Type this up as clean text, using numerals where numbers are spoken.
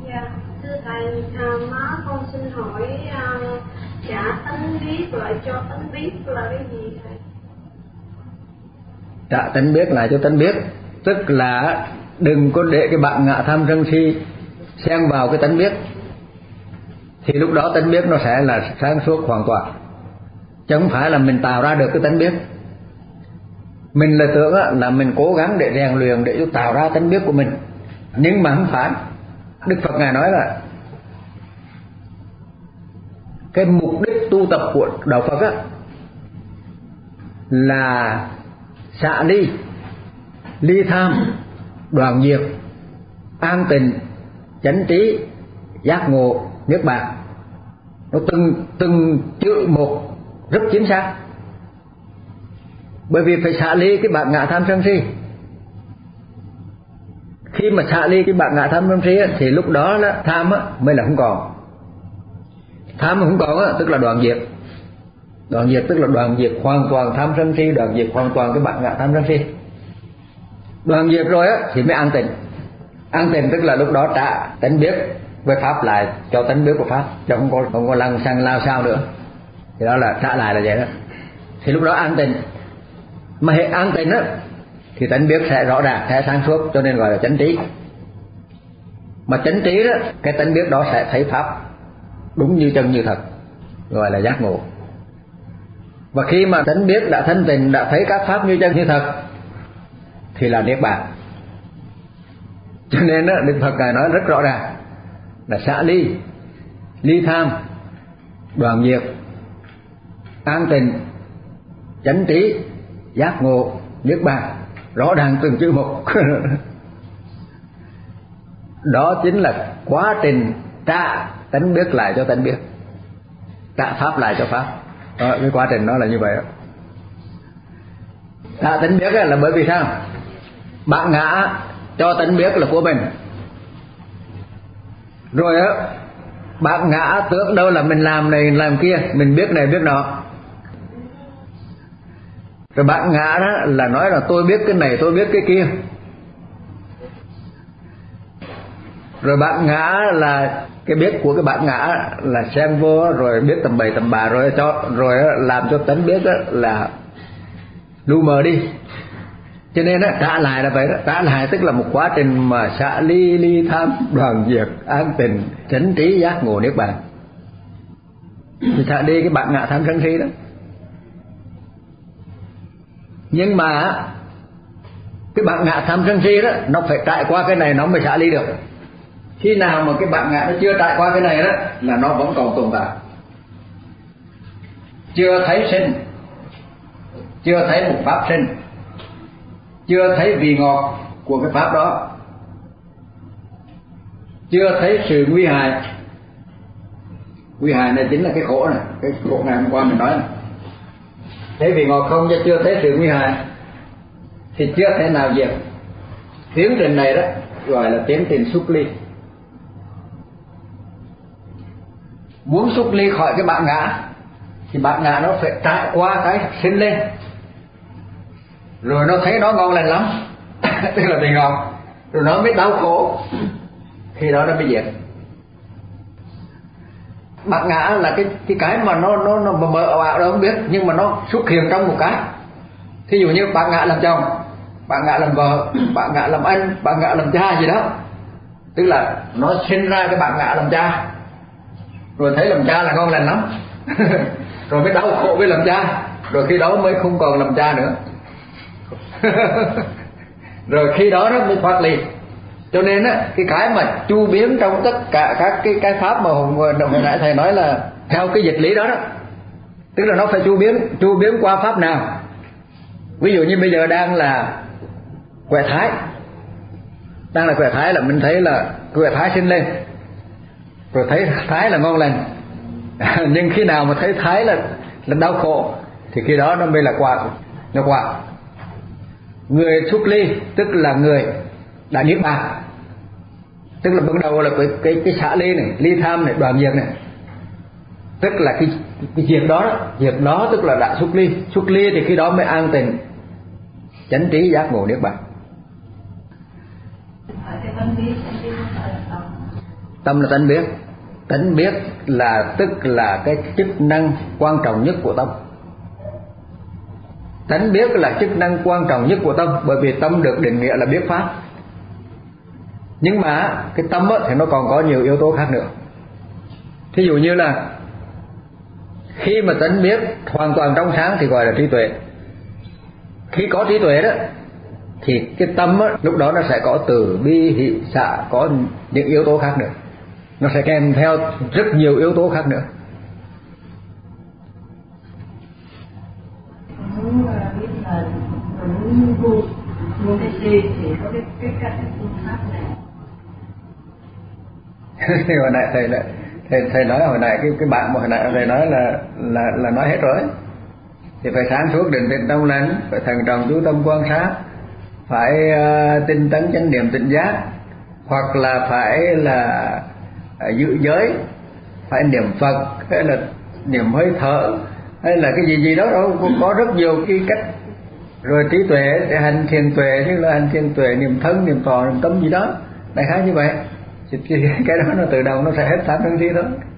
Dạ, thưa thầy, má con xin hỏi trả tánh biết lại cho tánh biết là cái gì thầy? Trả tánh biết lại cho tánh biết, tức là đừng có để cái bản ngã tham sân si xen vào cái tánh biết, thì lúc đó tánh biết nó sẽ là sáng suốt hoàn toàn, chứ không phải là mình tạo ra được cái tánh biết. Mình là tưởng là mình cố gắng để rèn luyện để tạo ra tánh biết của mình, nhưng mà không phải. Đức Phật Ngài nói là cái mục đích tu tập của đạo Phật là xả ly, ly tham, đoạn diệt, an tịnh, chánh trí, giác ngộ, niết bàn. Nó từng chữ một rất chính xác. Bởi vì phải xả ly cái bản ngã tham sân si. Khi mà xả ly cái bản ngã tham sân si thì lúc đó tham mới là không còn. Tham mà không còn tức là đoạn diệt. Đoạn diệt tức là đoạn diệt hoàn toàn tham sân si, đoạn diệt hoàn toàn cái bản ngã tham sân si. Đoạn diệt rồi thì mới an tịnh. An tịnh tức là lúc đó trả tánh biết với pháp lại cho tánh biết của pháp, chứ không có lăng xăng lao sao nữa. Thì đó là trả lại là vậy đó. Thì lúc đó an tịnh. Mà hệ an tịnh thì tánh biết sẽ rõ ràng, sẽ sáng suốt, cho nên gọi là chánh trí. Mà chánh trí cái tánh biết đó sẽ thấy pháp đúng như chân như thật, gọi là giác ngộ. Và khi mà tánh biết đã thanh tịnh, đã thấy các pháp như chân như thật thì là niết bàn. Cho nên Đức Phật Ngài nói rất rõ ràng là xả ly, ly tham, đoạn diệt, an tịnh, chánh trí, giác ngộ, niết bàn, rõ ràng từng chữ một. Đó chính là quá trình trả tánh biết lại cho tánh biết, trả pháp lại cho pháp. Đó, cái quá trình đó là như vậy đó. Trả tánh biết là bởi vì sao? Bản ngã cho tánh biết là của mình, rồi bản ngã tưởng đâu là mình làm này làm kia, mình biết này biết nọ. Rồi bản ngã đó là nói là tôi biết cái này, tôi biết cái kia. Rồi bản ngã là cái biết của cái bản ngã là xen vô, rồi biết tầm bậy tầm bạ, rồi làm cho tánh biết là lu mờ đi. Cho nên trả lại là vậy đó. Trả lại tức là một quá trình mà xả ly, ly tham, đoạn diệt, an tịnh, chánh trí, giác ngộ, niết bàn. Thì xả đi cái bản ngã tham sân si đó. Nhưng mà cái bản ngã tham sân si đó nó phải trải qua cái này nó mới xả ly được. Khi nào mà cái bản ngã nó chưa trải qua cái này đó là nó vẫn còn tồn tại. Chưa thấy sinh, chưa thấy một pháp sinh, chưa thấy vị ngọt của cái pháp đó, chưa thấy sự nguy hại. Nguy hại này chính là cái khổ này, cái khổ ngày hôm qua mình nói này. Thấy vị ngọt không chứ chưa thấy sự nguy hại thì chưa thể nào diệt. Tiến trình này đó gọi là tiến trình xuất ly. Muốn xuất ly khỏi cái bản ngã thì bản ngã nó phải trải qua cái sinh lên, rồi nó thấy nó ngon lành lắm tức là vị ngọt, rồi nó mới đau khổ, khi đó nó mới diệt. Bản ngã là cái mà nó mờ ảo đâu không biết, nhưng mà nó xuất hiện trong một cái. Thí dụ như bản ngã làm chồng, bản ngã làm vợ, bản ngã làm anh, bản ngã làm cha gì đó, tức là nó sinh ra cái bản ngã làm cha, rồi thấy làm cha là ngon lành lắm rồi mới đau khổ với làm cha, rồi khi đó mới không còn làm cha nữa rồi khi đó nó mới thoát ly. Cho nên cái mà chu biến trong tất cả các cái pháp mà hồi nãy thầy nói là theo cái dịch lý đó đó, tức là nó phải chu biến qua pháp nào. Ví dụ như bây giờ đang là quẻ thái, đang là quẻ thái là mình thấy là quẻ thái sinh lên, rồi thấy thái là ngon lành nhưng khi nào mà thấy thái là đau khổ thì khi đó nó mới là nó qua. Người xuất ly tức là người đã niết bàn, tức là bắt đầu là cái xả ly này, ly tham này, đoạn diệt này, tức là cái diệt đó tức là đã xuất ly thì khi đó mới an tịnh, chánh trí, giác ngộ, niết bàn. Tâm là tánh biết. Tánh biết là tức là cái chức năng quan trọng nhất của tâm. Tánh biết là chức năng quan trọng nhất của tâm, bởi vì tâm được định nghĩa là biết pháp. Nhưng mà cái tâm thì nó còn có nhiều yếu tố khác nữa. Thí dụ như là khi mà tánh biết hoàn toàn trong sáng thì gọi là trí tuệ. Khi có trí tuệ đó thì cái tâm lúc đó nó sẽ có từ bi hỷ xả, có những yếu tố khác nữa, nó sẽ kèm theo rất nhiều yếu tố khác nữa. Muốn biết là mình muốn cái gì thì có cái cách phương pháp này. Hồi nãy thầy nói hồi nãy cái bạn mà hồi nãy thầy nói là nói hết rồi. Thì phải sáng suốt định tĩnh trong lành, phải thận trọng chú tâm quan sát, phải tinh tấn chánh niệm tỉnh giác, hoặc là phải là giữ giới, phải niệm Phật, hay là niệm hơi thở, hay là cái gì đó có rất nhiều cái cách. Rồi trí tuệ để hành thiền tuệ, như là hành thiền tuệ, niệm thân, niệm thọ, niệm tâm gì đó, đại khái như vậy. Thì cái đó nó tự động nó sẽ hết tám sân si thôi.